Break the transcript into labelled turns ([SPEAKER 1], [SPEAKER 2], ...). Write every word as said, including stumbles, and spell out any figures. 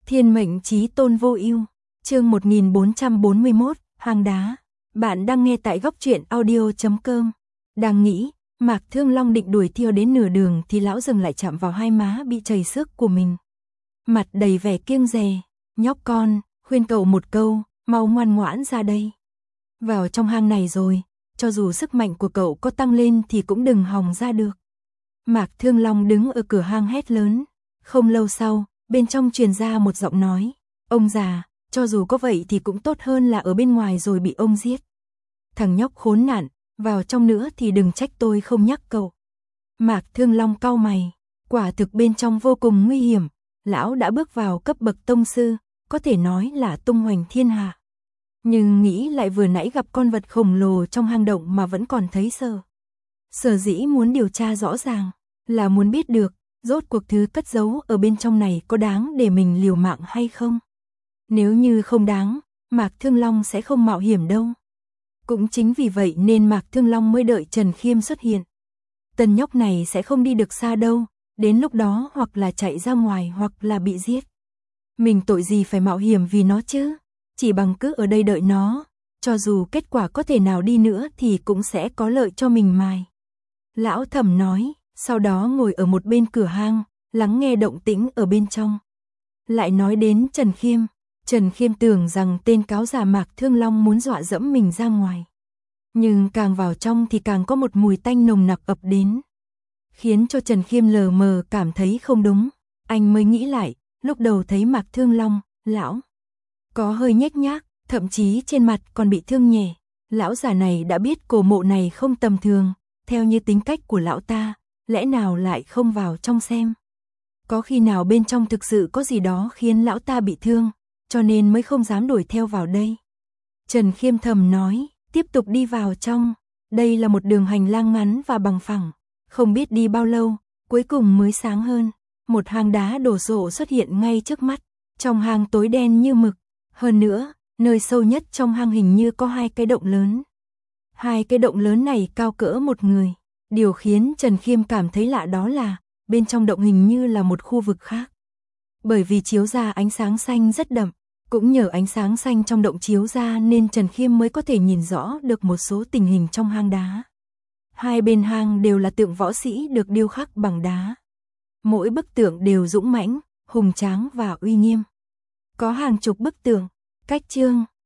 [SPEAKER 1] Thiên mệnh chí tôn vô ưu, chương một nghìn bốn trăm bốn mươi mốt, hang đá. Bạn đang nghe tại góc truyện audio chấm com. Đang nghĩ, Mạc Thương Long định đuổi theo đến nửa đường thì lão dừng lại chạm vào hai má bị chảy xước của mình. Mặt đầy vẻ kiêng dè, nhóc con, khuyên cậu một câu, mau ngoan ngoãn ra đây. Vào trong hang này rồi, cho dù sức mạnh của cậu có tăng lên thì cũng đừng hòng ra được. Mạc Thương Long đứng ở cửa hang hét lớn. Không lâu sau, bên trong truyền ra một giọng nói, ông già, cho dù có vậy thì cũng tốt hơn là ở bên ngoài rồi bị ông giết. Thằng nhóc khốn nạn, vào trong nữa thì đừng trách tôi không nhắc cậu. Mạc Thương Long cau mày, quả thực bên trong vô cùng nguy hiểm, lão đã bước vào cấp bậc tông sư, có thể nói là tung hoành thiên hạ. Nhưng nghĩ lại vừa nãy gặp con vật khổng lồ trong hang động mà vẫn còn thấy sợ. Sở dĩ muốn điều tra rõ ràng, là muốn biết được, rốt cuộc thứ cất giấu ở bên trong này có đáng để mình liều mạng hay không. Nếu như không đáng, Mạc Thương Long sẽ không mạo hiểm đâu. Cũng chính vì vậy nên Mạc Thương Long mới đợi Trần Khiêm xuất hiện. Tên nhóc này sẽ không đi được xa đâu, đến lúc đó hoặc là chạy ra ngoài hoặc là bị giết. Mình tội gì phải mạo hiểm vì nó chứ, chỉ bằng cứ ở đây đợi nó, cho dù kết quả có thể nào đi nữa thì cũng sẽ có lợi cho mình mài. Lão thầm nói, sau đó ngồi ở một bên cửa hang, lắng nghe động tĩnh ở bên trong. Lại nói đến Trần Khiêm, Trần Khiêm tưởng rằng tên cáo già Mạc Thương Long muốn dọa dẫm mình ra ngoài. Nhưng càng vào trong thì càng có một mùi tanh nồng nặc ập đến, khiến cho Trần Khiêm lờ mờ cảm thấy không đúng. Anh mới nghĩ lại, lúc đầu thấy Mạc Thương Long, lão có hơi nhếch nhác, thậm chí trên mặt còn bị thương nhẹ. Lão già này đã biết cổ mộ này không tầm thường, theo như tính cách của lão ta, lẽ nào lại không vào trong xem. Có khi nào bên trong thực sự có gì đó khiến lão ta bị thương, cho nên mới không dám đuổi theo vào đây. Trần Khiêm thầm nói, tiếp tục đi vào trong. Đây là một đường hành lang ngắn và bằng phẳng, không biết đi bao lâu, cuối cùng mới sáng hơn. Một hang đá đổ sộ xuất hiện ngay trước mắt, trong hang tối đen như mực. Hơn nữa, nơi sâu nhất trong hang hình như có hai cái động lớn. Hai cái động lớn này cao cỡ một người. Điều khiến Trần Khiêm cảm thấy lạ đó là, bên trong động hình như là một khu vực khác. Bởi vì chiếu ra ánh sáng xanh rất đậm, cũng nhờ ánh sáng xanh trong động chiếu ra nên Trần Khiêm mới có thể nhìn rõ được một số tình hình trong hang đá. Hai bên hang đều là tượng võ sĩ được điêu khắc bằng đá. Mỗi bức tượng đều dũng mãnh, hùng tráng và uy nghiêm. Có hàng chục bức tượng, cách chương,